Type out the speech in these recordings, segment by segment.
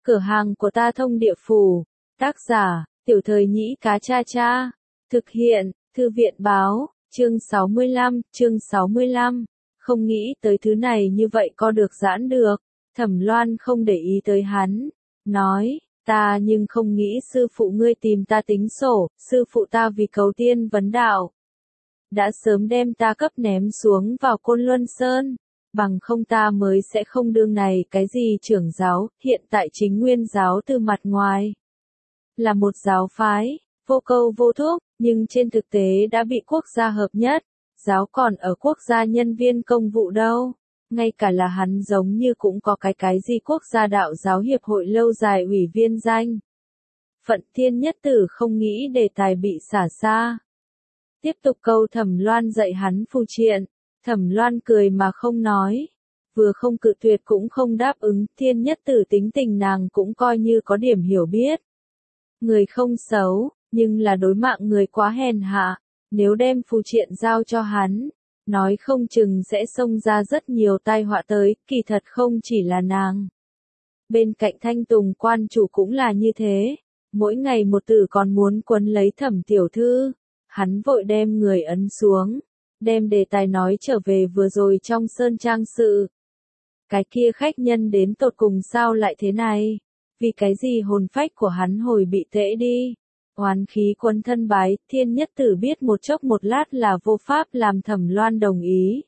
Cửa hàng của ta thông địa phủ. Tác giả, Tiểu Thời Nhĩ Cá Cha Cha. Thực hiện, Thư viện báo, chương 65. Không nghĩ tới thứ này như vậy có được giãn được. Thẩm Loan không để ý tới hắn. Nói, ta nhưng không nghĩ sư phụ ngươi tìm ta tính sổ, sư phụ ta vì cầu tiên vấn đạo. Đã sớm đem ta cấp ném xuống vào Côn Luân Sơn. Bằng không ta mới sẽ không đương này cái gì trưởng giáo, hiện tại chính nguyên giáo từ mặt ngoài. Là một giáo phái, vô câu vô thúc, nhưng trên thực tế đã bị quốc gia hợp nhất. Giáo còn ở quốc gia nhân viên công vụ đâu. Ngay cả là hắn giống như cũng có cái gì quốc gia đạo giáo hiệp hội lâu dài ủy viên danh. Phận Thiên Nhất Tử không nghĩ đề tài bị xả xa. Tiếp tục câu Thẩm Loan dạy hắn phù triện. Thẩm Loan cười mà không nói. Vừa không cự tuyệt cũng không đáp ứng. Thiên Nhất Tử tính tình nàng cũng coi như có điểm hiểu biết. Người không xấu, nhưng là đối mạng người quá hèn hạ. Nếu đem phù triện giao cho hắn, nói không chừng sẽ xông ra rất nhiều tai họa tới, kỳ thật không chỉ là nàng. Bên cạnh Thanh Tùng quan chủ cũng là như thế, mỗi ngày một tử còn muốn quấn lấy Thẩm tiểu thư, hắn vội đem người ấn xuống, đem đề tài nói trở về vừa rồi trong sơn trang sự. Cái kia khách nhân đến tột cùng sao lại thế này, vì cái gì hồn phách của hắn hồi bị tễ đi. Oán khí quấn thân bái, Thiên Nhất Tử biết một chốc một lát là vô pháp làm Thẩm Loan đồng ý.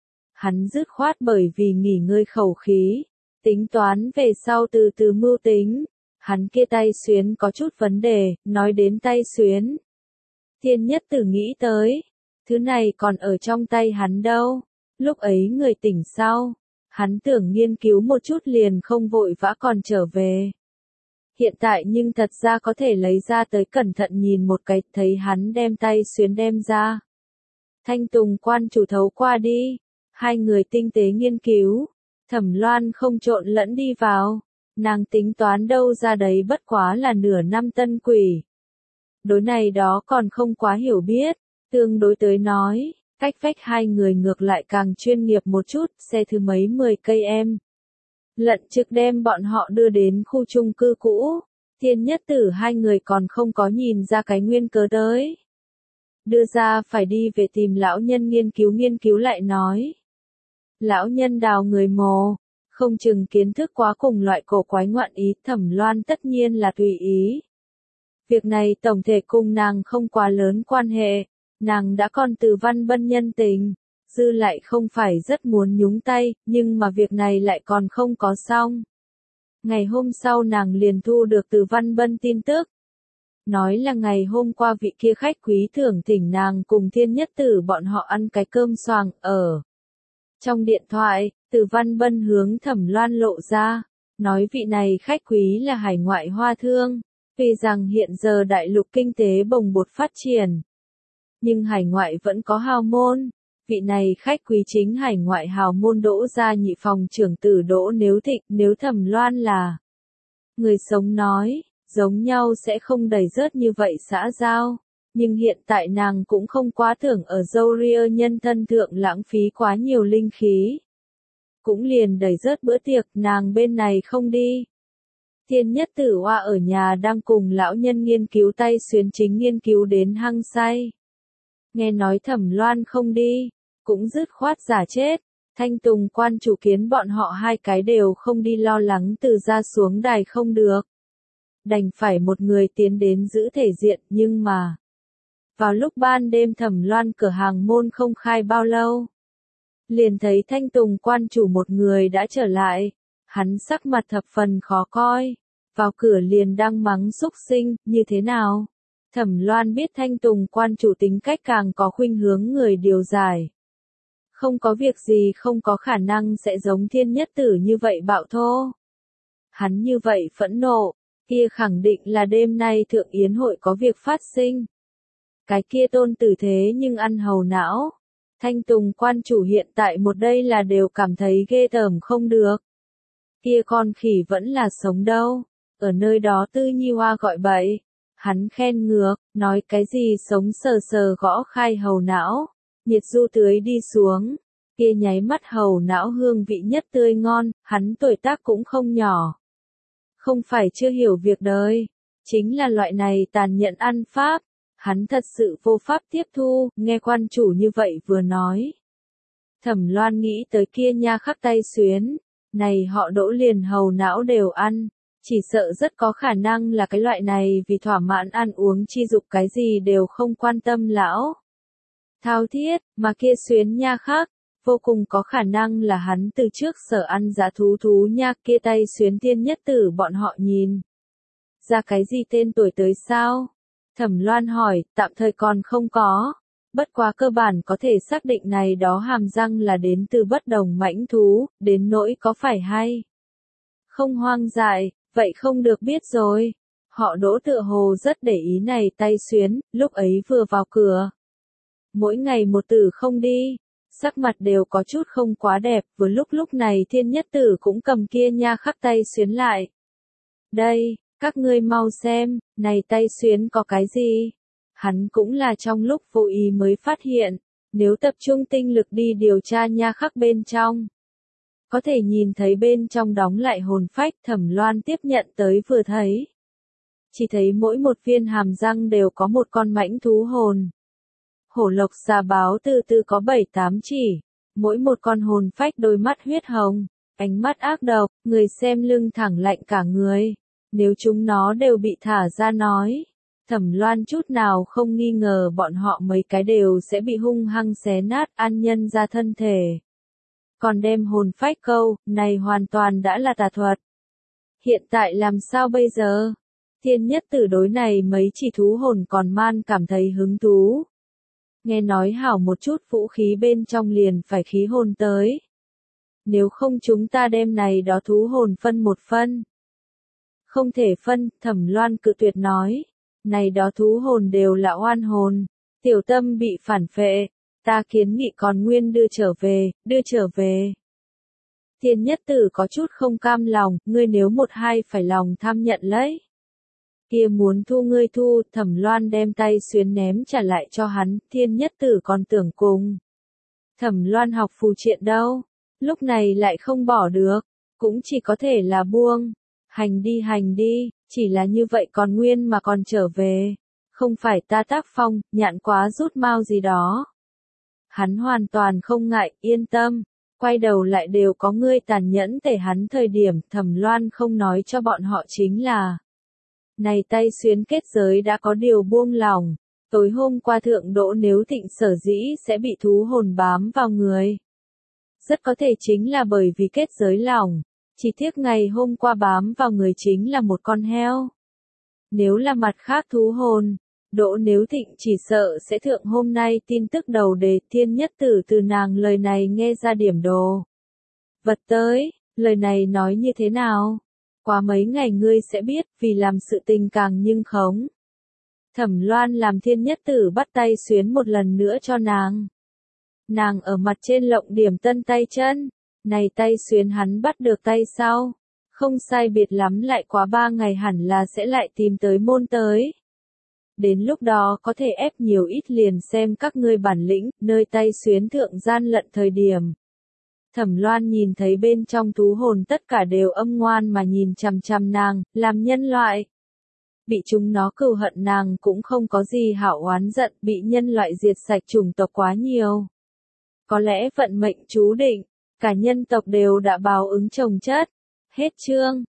Hắn dứt khoát bởi vì nghỉ ngơi khẩu khí, tính toán về sau từ từ mưu tính. Hắn kia tay xuyến có chút vấn đề, nói đến tay xuyến. Thiên Nhất Tử nghĩ tới, thứ này còn ở trong tay hắn đâu. Lúc ấy người tỉnh sau, hắn tưởng nghiên cứu một chút liền không vội vã còn trở về. Hiện tại nhưng thật ra có thể lấy ra tới cẩn thận nhìn một cái, thấy hắn đem tay xuyến đem ra. Thanh Tùng quan chủ thấu qua đi, hai người tinh tế nghiên cứu, Thẩm Loan không trộn lẫn đi vào, nàng tính toán đâu ra đấy bất quá là nửa năm tân quỷ. Đối này đó còn không quá hiểu biết, tương đối tới nói, cách vách hai người ngược lại càng chuyên nghiệp một chút, xe thứ mấy 10 cây em. Lận trực đem bọn họ đưa đến khu chung cư cũ, Thiên Nhất Tử hai người còn không có nhìn ra cái nguyên cớ tới. Đưa ra phải đi về tìm lão nhân nghiên cứu lại nói. Lão nhân đào người mồ, không chừng kiến thức quá cùng loại cổ quái ngoạn ý, Thẩm Loan tất nhiên là tùy ý. Việc này tổng thể cùng nàng không quá lớn quan hệ, nàng đã còn từ Văn Bân nhân tình. Dư lại không phải rất muốn nhúng tay, nhưng mà việc này lại còn không có xong. Ngày hôm sau nàng liền thu được từ Văn Bân tin tức. Nói là ngày hôm qua vị kia khách quý thưởng thỉnh nàng cùng Thiên Nhất Tử bọn họ ăn cái cơm xoàng ở. Trong điện thoại, từ Văn Bân hướng Thẩm Loan lộ ra, nói vị này khách quý là hải ngoại hoa thương, vì rằng hiện giờ đại lục kinh tế bồng bột phát triển. Nhưng hải ngoại vẫn có hào môn. Vị này khách quý chính hải ngoại hào môn Đỗ gia nhị phòng trưởng tử Đỗ Nếu Thịnh, nếu Thẩm Loan là người sống nói, giống nhau sẽ không đẩy rớt như vậy xã giao, nhưng hiện tại nàng cũng không quá tưởng ở dâu ria nhân thân thượng lãng phí quá nhiều linh khí. Cũng liền đẩy rớt bữa tiệc, nàng bên này không đi. Thiên Nhất Tử Hoa ở nhà đang cùng lão nhân nghiên cứu tay xuyến chính nghiên cứu đến hăng say. Nghe nói Thẩm Loan không đi, cũng dứt khoát giả chết, Thanh Tùng quan chủ kiến bọn họ hai cái đều không đi lo lắng từ ra xuống đài không được. Đành phải một người tiến đến giữ thể diện, nhưng mà vào lúc ban đêm Thẩm Loan cửa hàng môn không khai bao lâu, liền thấy Thanh Tùng quan chủ một người đã trở lại, hắn sắc mặt thập phần khó coi, vào cửa liền đang mắng xúc sinh, như thế nào? Thẩm Loan biết Thanh Tùng quan chủ tính cách càng có khuynh hướng người điều giải. Không có việc gì không có khả năng sẽ giống Thiên Nhất Tử như vậy bạo thô. Hắn như vậy phẫn nộ, kia khẳng định là đêm nay thượng yến hội có việc phát sinh. Cái kia tôn tử thế nhưng ăn hầu não. Thanh Tùng quan chủ hiện tại một đây là đều cảm thấy ghê tởm không được. Kia con khỉ vẫn là sống đâu, ở nơi đó Tư Nhi Hoa gọi bậy. Hắn khen ngược, nói cái gì sống sờ sờ gõ khai hầu não, nhiệt du tưới đi xuống, kia nháy mắt hầu não hương vị nhất tươi ngon, hắn tuổi tác cũng không nhỏ. Không phải chưa hiểu việc đời, chính là loại này tàn nhẫn ăn pháp. Hắn thật sự vô pháp tiếp thu, nghe quan chủ như vậy vừa nói. Thẩm Loan nghĩ tới kia nha khắc tay xuyến, này họ Đỗ liền hầu não đều ăn, chỉ sợ rất có khả năng là cái loại này vì thỏa mãn ăn uống chi dục cái gì đều không quan tâm lão. Thao thiết, mà kia xuyến nha khắc, vô cùng có khả năng là hắn từ trước sở ăn giá thú nha kia tay xuyến tiên nhất tử bọn họ nhìn. Ra cái gì tên tuổi tới sao? Thẩm Loan hỏi, tạm thời còn không có. Bất quá cơ bản có thể xác định này đó hàm răng là đến từ bất đồng mãnh thú, đến nỗi có phải hay không hoang dại, vậy không được biết rồi. Họ Đỗ tựa hồ rất để ý này tay xuyến, lúc ấy vừa vào cửa. Mỗi ngày một tử không đi, sắc mặt đều có chút không quá đẹp, vừa lúc này thiên nhất tử cũng cầm kia nha khắc tay xuyến lại. Đây, các ngươi mau xem, này tay xuyến có cái gì? Hắn cũng là trong lúc vô ý mới phát hiện, nếu tập trung tinh lực đi điều tra nha khắc bên trong. Có thể nhìn thấy bên trong đóng lại hồn phách. Thẩm Loan tiếp nhận tới vừa thấy. Chỉ thấy mỗi một viên hàm răng đều có một con mãnh thú hồn. Hổ lộc xà báo từ có 7-8 chỉ, mỗi một con hồn phách đôi mắt huyết hồng, ánh mắt ác độc, người xem lưng thẳng lạnh cả người. Nếu chúng nó đều bị thả ra nói, Thẩm Loan chút nào không nghi ngờ bọn họ mấy cái đều sẽ bị hung hăng xé nát ăn nhân ra thân thể. Còn đem hồn phách câu, này hoàn toàn đã là tà thuật. Hiện tại làm sao bây giờ? Thiên nhất tử đối này mấy chỉ thú hồn còn man cảm thấy hứng thú. Nghe nói hảo một chút vũ khí bên trong liền phải khí hồn tới. Nếu không chúng ta đem này đó thú hồn phân một phân. Không thể phân, Thẩm Loan cự tuyệt nói. Này đó thú hồn đều là oan hồn. Tiểu tâm bị phản phệ. Ta kiến nghị còn nguyên đưa trở về. Thiên nhất tử có chút không cam lòng, ngươi nếu một hai phải lòng tham nhận lấy. Kia muốn thu ngươi thu, Thẩm Loan đem tay xuyến ném trả lại cho hắn, thiên nhất tử còn tưởng cùng. Thẩm Loan học phù triện đâu, lúc này lại không bỏ được, cũng chỉ có thể là buông. Hành đi, chỉ là như vậy còn nguyên mà còn trở về. Không phải ta tác phong, nhạn quá rút mau gì đó. Hắn hoàn toàn không ngại, yên tâm. Quay đầu lại đều có ngươi tàn nhẫn tể hắn thời điểm Thẩm Loan không nói cho bọn họ chính là. Này tay xuyến kết giới đã có điều buông lỏng. Tối hôm qua thượng Đỗ nếu thịnh sở dĩ sẽ bị thú hồn bám vào người. Rất có thể chính là bởi vì kết giới lỏng. Chỉ tiếc ngày hôm qua bám vào người chính là một con heo. Nếu là mặt khác thú hồn, Đỗ nếu thịnh chỉ sợ sẽ thượng hôm nay tin tức đầu đề thiên nhất tử từ nàng lời này nghe ra điểm đồ. Vật tới, lời này nói như thế nào? Qua mấy ngày ngươi sẽ biết vì làm sự tình càng nhưng khống. Thẩm Loan làm thiên nhất tử bắt tay xuyến một lần nữa cho nàng. Nàng ở mặt trên lộng điểm tân tay chân. Này tay xuyến hắn bắt được tay sau. Không sai biệt lắm lại quá 3 ngày hẳn là sẽ lại tìm tới môn tới. Đến lúc đó có thể ép nhiều ít liền xem các ngươi bản lĩnh, nơi tay xuyến thượng gian lận thời điểm. Thẩm Loan nhìn thấy bên trong thú hồn tất cả đều âm ngoan mà nhìn chằm chằm nàng, làm nhân loại. Bị chúng nó cừu hận nàng cũng không có gì hảo oán giận, bị nhân loại diệt sạch chủng tộc quá nhiều. Có lẽ vận mệnh chú định, cả nhân tộc đều đã báo ứng chồng chất. Hết chương.